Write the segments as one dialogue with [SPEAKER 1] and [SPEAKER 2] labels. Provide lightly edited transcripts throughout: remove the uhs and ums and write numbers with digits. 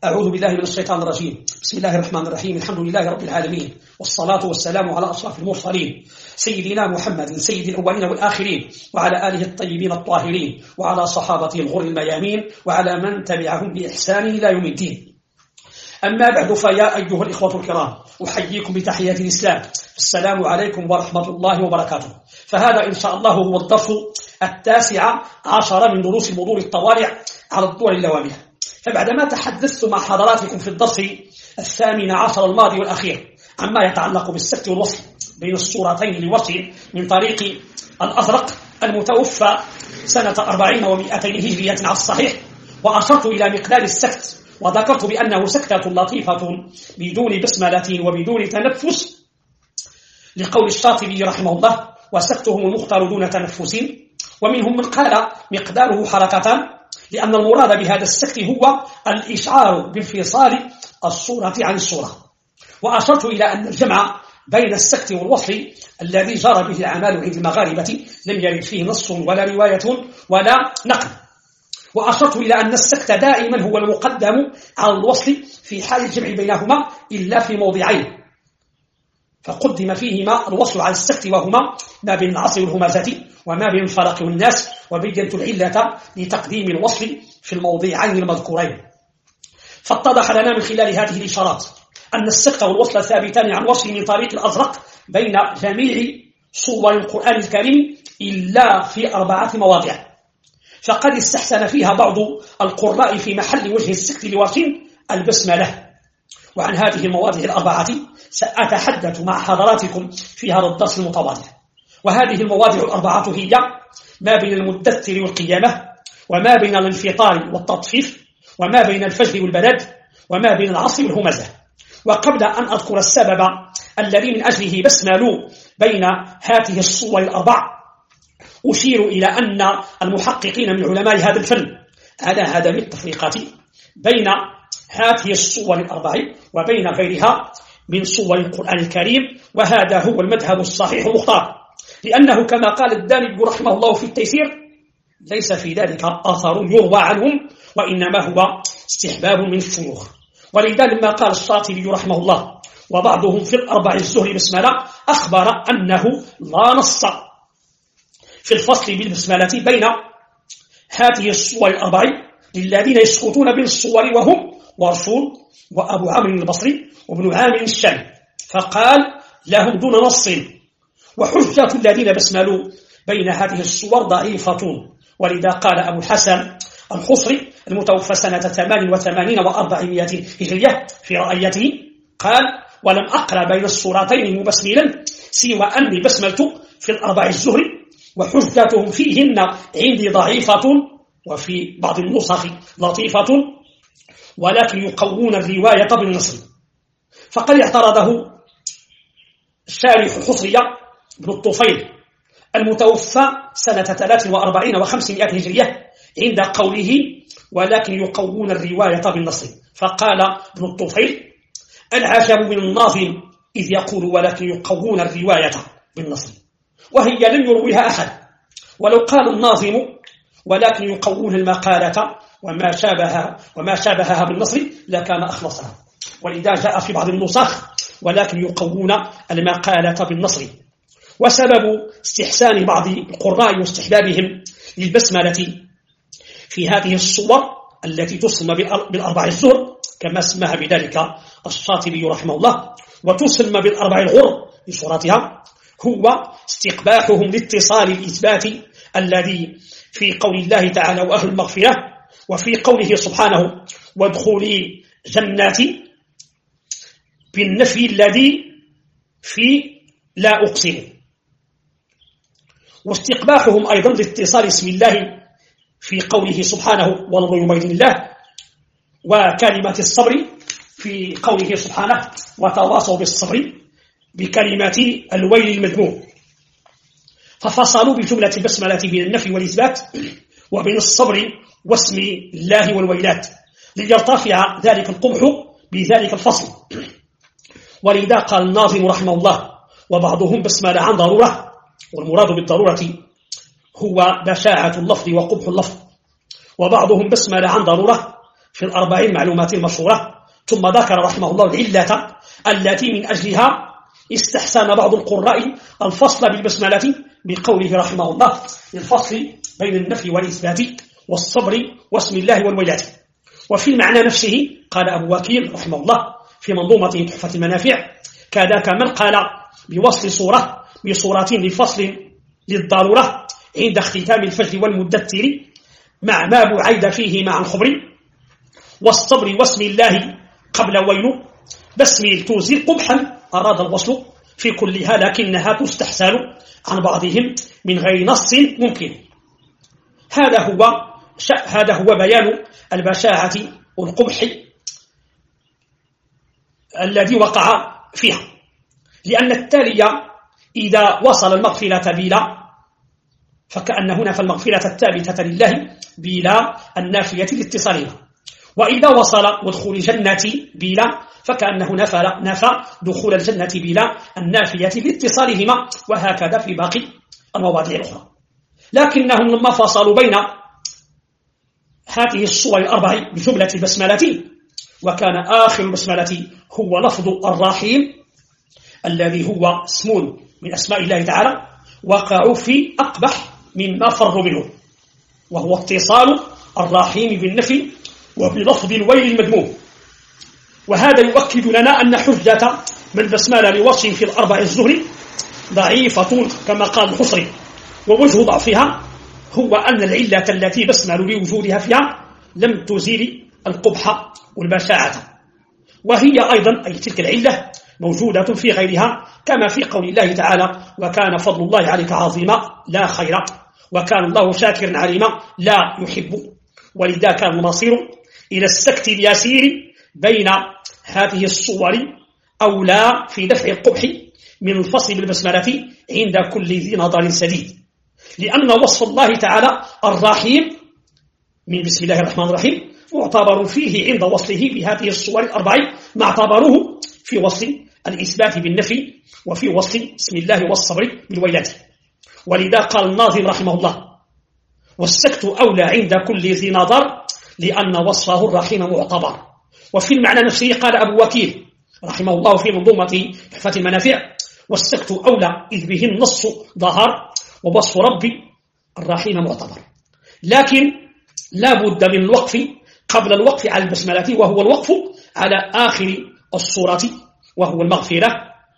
[SPEAKER 1] أعوذ بالله من الشيطان الرجيم. بسم الله الرحمن الرحيم. الحمد لله رب العالمين، والصلاة والسلام على أشرف المرسلين سيدنا محمد سيد الأولين والآخرين، وعلى آله الطيبين الطاهرين، وعلى صحابته الغر الميامين، وعلى من تبعهم بإحسان إلى يوم الدين. أما بعد، فيا أيها الإخوة الكرام، أحييكم بتحية الإسلام. السلام عليكم ورحمة الله وبركاته. فهذا إن شاء الله هو الدرس 19 من دروس الموضوع الطوارئ على الدول اللوامية. فبعدما تحدثت مع حضراتكم في الدرس 18 الماضي والأخير عما يتعلق بالسكت والوصل بين الصورتين لوصل من طريق الأزرق المتوفى سنة 40 و200 هجرية على الصحيح، وأشرت إلى مقدار السكت وذكرت بأنه سكتة لطيفة بدون بسملة وبدون تنفس، لقول الشاطبي رحمه الله: وسكتهم المختار دون تنفس. ومنهم من قال مقداره حركتان، لأن المراد بهذا السكت هو الإشعار بانفصال الصورة عن الصورة. وأشرت إلى أن الجمع بين السكت والوصل الذي جرى به الأعمال عند المغاربة لم يرد فيه نص ولا رواية ولا نقل. وأشرت إلى أن السكت دائما هو المقدم على الوصل في حال الجمع بينهما إلا في موضعين، فقدم فيهما الوصل على السكت، وهما ما بين العصر والهمزة وما بين الفلق والناس، وبينت العلة لتقديم الوصل في الموضعين المذكورين. فاتضح لنا من خلال هذه الإشارات أن السكت والوصل ثابتان عن وصل من طريق الأزرق بين جميع صور القرآن الكريم إلا في 4 مواضع، فقد استحسن فيها بعض القراء في محل وجه السكت لوصل البسملة. وعن هذه المواضع 4 سأتحدث مع حضراتكم في هذا الدرس المتواضع. وهذه المواضع 4 هي ما بين المدثر والقيامة، وما بين الانفطار والتطفيف، وما بين الفجر والبلد، وما بين العصر والهمزة. وقبل أن أذكر السبب الذي من أجله بسملوا بين هذه الصور 4، أشير إلى أن المحققين من علماء هذا الفن على عدم التفرقة بين هذه الصور 4 وبين غيرها من صور القرآن الكريم، وهذا هو المذهب الصحيح المختار، لأنه كما قال الداني رحمه الله في التيسير: ليس في ذلك أثر يروى عنهم، وإنما هو استحباب من الشيوخ. ولذا لما قال الشاطبي رحمه الله: وبعضهم في 4 الزهر بسملة، أخبر أنه لا نص في الفصل بالبسملة بين هذه الصور 4 للذين يسقطون بالصور، وهم ورشود وأبو عمرو البصري وابن عامر الشامي، فقال لهم دون نص. وحجة الذين بسملوا بين هذه الصور ضعيفة. ولذا قال أبو الحسن الحصري المتوفى سنة 88 و400 هجرية في رأيته، قال: ولم أقرأ بين الصورتين مبسملا سوى أني بسملت في 4 الزهر، وحجتهم فيهن عندي ضعيفة، وفي بعض النسخ لطيفة، ولكن يقوون الرواية بالنصر. فقد اعترضه الشارح الحصري بن الطفيل المتوفى سنة 43 و500 هجرية عند قوله: ولكن يقوون الرواية بالنصر. فقال ابن الطفيل: العجب من الناظم إذ يقول ولكن يقوون الرواية بالنصر، وهي لم يرويها أحد. ولو قال الناظم ولكن يقوون المقالة وما شابهها بالنصر لكان أخلصها. ولذا جاء في بعض النسخ ولكن يقوون المقالة بالنصر. وسبب استحسان بعض القراء واستحبابهم للبسملة في هذه الصور التي تسمى بال4 الزهر كما سماها بذلك الشاطبي رحمه الله، وتسمى بال4 الغر لصورتها، هو استقباحهم لاتصال الإثبات الذي في قول الله تعالى: وأهل المغفرة، وفي قوله سبحانه: وادخلي جناتي، بالنفي الذي في لا أقسم. واستقباحهم أيضا لاتصال اسم الله في قوله سبحانه: والله بإذن الله، وكلمة الصبر في قوله سبحانه: وتواصوا بالصبر، بكلمة الويل المذموم. ففصلوا بجملة البسملة بين النفي والإثبات وبين الصبر واسم الله والويلات ليرتفع ذلك القبح بذلك الفصل. ولذا قال الناظم رحمه الله: وبعضهم بسمل عن ضرورة، والمراد بالضرورة هو بشاعة اللفظ وقبح اللفظ، وبعضهم بسمل عن ضرورة في ال40 معلومات المشهورة. ثم ذكر رحمه الله العلة التي من أجلها استحسن بعض القراء الفصل بالبسملة بقوله رحمه الله للفصل بين النفي والإثبات والصبر واسم الله والويلات. وفي المعنى نفسه قال أبو وكيل رحمه الله في منظومته تحفة المنافع كذاك من قال بوصل صورة بصورة لفصل للضرورة عند اختتام الفجر والمدثر مع ما بعيد فيه مع الخبر والصبر واسم الله قبل ويل بسم توزي قبحا أراد الوصل في كلها لكنها تستحسن عن بعضهم من غير نص ممكن. هذا هو بيان البشاعة والقبح الذي وقع فيها، لأن التالي إذا وصل المغفرة بلا فكأن هنا فالمغفرة الثابتة لله بلا النافية لاتصالها، وإذا وصل ودخول الجنة بلا فكأنه نفى دخول الجنة بلا النافية لاتصالهما، وهكذا في باقي المواضيع الأخرى. لكنهم لما فصلوا بين هذه الصور الأربع بجملة البسملة، وكان آخر البسملة هو لفظ الرحيم الذي هو اسم من أسماء الله تعالى، وقعوا في أقبح مما فروا منه، وهو اتصال الرحيم بالنفي وبلفظ الويل المذموم. وهذا يؤكد لنا أن حجة من بسملة لوصف في الأربع الزهر ضعيفة كما قال الحصري، ووجه ضعفها هو أن العلة التي بسمل لوجودها فيها لم تزيل القبح والبشاعة، وهي أيضا أي تلك العلة موجودة في غيرها كما في قول الله تعالى وكان فضل الله عليك عظيما لا خير وكان الله شاكرا عليما لا يحب. ولذا كان المصير إلى السكت اليسير بين هذه الصور أولى في دفع القبح من الفصل بالبسملة عند كل ذي نظر سديد، لأن وصف الله تعالى الرحيم من بسم الله الرحمن الرحيم معتبر فيه عند وصله بهذه الصور الأربع ما اعتبروه في وصل الإثبات بالنفي وفي وصل بسم الله والصبر بالويلات. ولذا قال الناظم رحمه الله والسكت أولى عند كل ذي نظر لأن وصفه الرحيم معتبر. وفي المعنى نفسه قال أبو وكيل رحمه الله في منظومة تحفة المنافع والسكت أولى إذ به النص ظهر ووصف ربي الرحيم معتبر، لكن لا بد من الوقف قبل الوقف على البسملة، وهو الوقف على آخر الصورة وهو المغفرة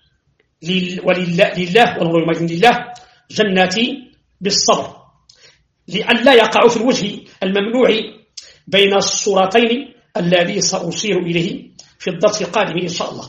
[SPEAKER 1] لله والله لله جناتي بالصبر، لأن لا يقع في الوجه الممنوع بين الصورتين الذي سأشير إليه في الدرس القادم إن شاء الله.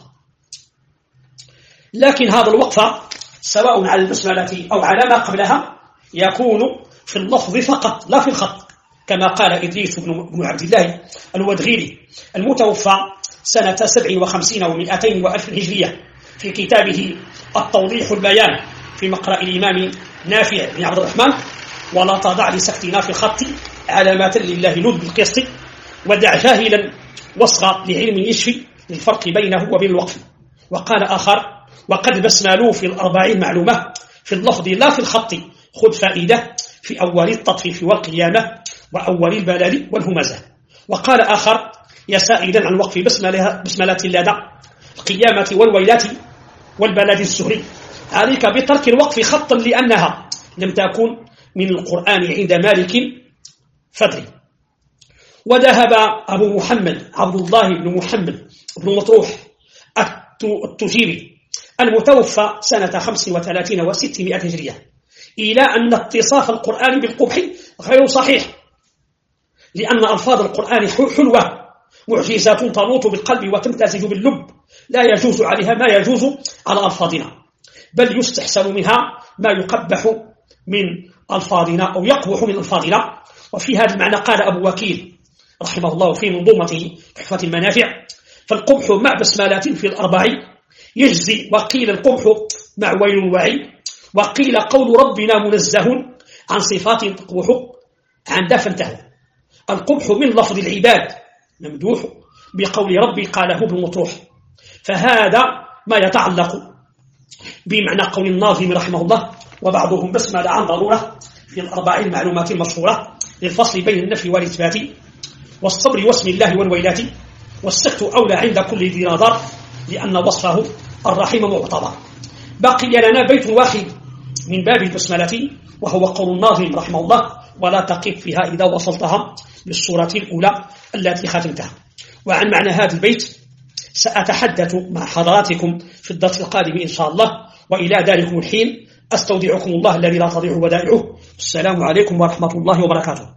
[SPEAKER 1] لكن هذا الوقف سواء على البسملة أو على ما قبلها يكون في اللفظ فقط لا في الخط، كما قال إدريس بن عبد الله الودغيري المتوفى سنة 57 و200 وألف هجرية في كتابه التوضيح البيان في مقرأ الإمام نافع بن عبد الرحمن ولا تضع لسكتنا في الخط علامات لله لذ بالقسط ودع جاهلا وصغى لعلم يشفي للفرق بينه وبين الوقف. وقال آخر وقد بسملوا في ال40 معلومة في اللفظ لا في الخط خذ فائدة في أول التطفيف والقيامة وأول البلد والهمزة. وقال آخر يا سائلا عن وقف بسملة لدى القيامة والويلات والبلد الزهري عليك بترك الوقف خطا لأنها لم تكن من القرآن عند مالك فدري. وذهب أبو محمد عبد الله بن محمد بن مطروح التجيبي المتوفى سنة 35 و600 هجرية إلى أن اتصاف القرآن بالقبح غير صحيح، لأن ألفاظ القرآن حلوة معجزات تنوط بالقلب وتمتزج باللب لا يجوز عليها ما يجوز على ألفاظنا، بل يستحسن منها ما يقبح من ألفاظنا أو يقبح من ألفاظنا. وفي هذا المعنى قال أبو وكيل رحمه الله في منظومته تحفة المنافع فالقبح مع بسملة في ال4 يجزي، وقيل القبح مع ويل الوعي، وقيل قول ربنا منزه عن صفات تقبح عن دفنته. القبح من لفظ العباد ممدوح بقول ربي قاله ابن مطروح، فهذا ما يتعلق بمعنى قول الناظم رحمه الله وبعضهم بسمل عن ضرورة في ال4 المعلومات المشهورة للفصل بين النفي والإثبات والصبر واسم الله والويلات، والسكت أولى عند كل ذي نظر، لأن وصفه الرحيم معتبر. بقي لنا بيت واحد من باب البسملة، وهو قول الناظم رحمه الله: ولا تقف فيها إذا وصلتها للصورة الأولى التي ختمتها. وعن معنى هذا البيت سأتحدث مع حضراتكم في الدرس القادم إن شاء الله، وإلى ذلكم الحين أستودعكم الله الذي لا تضيع ودائعه. السلام عليكم ورحمة الله وبركاته.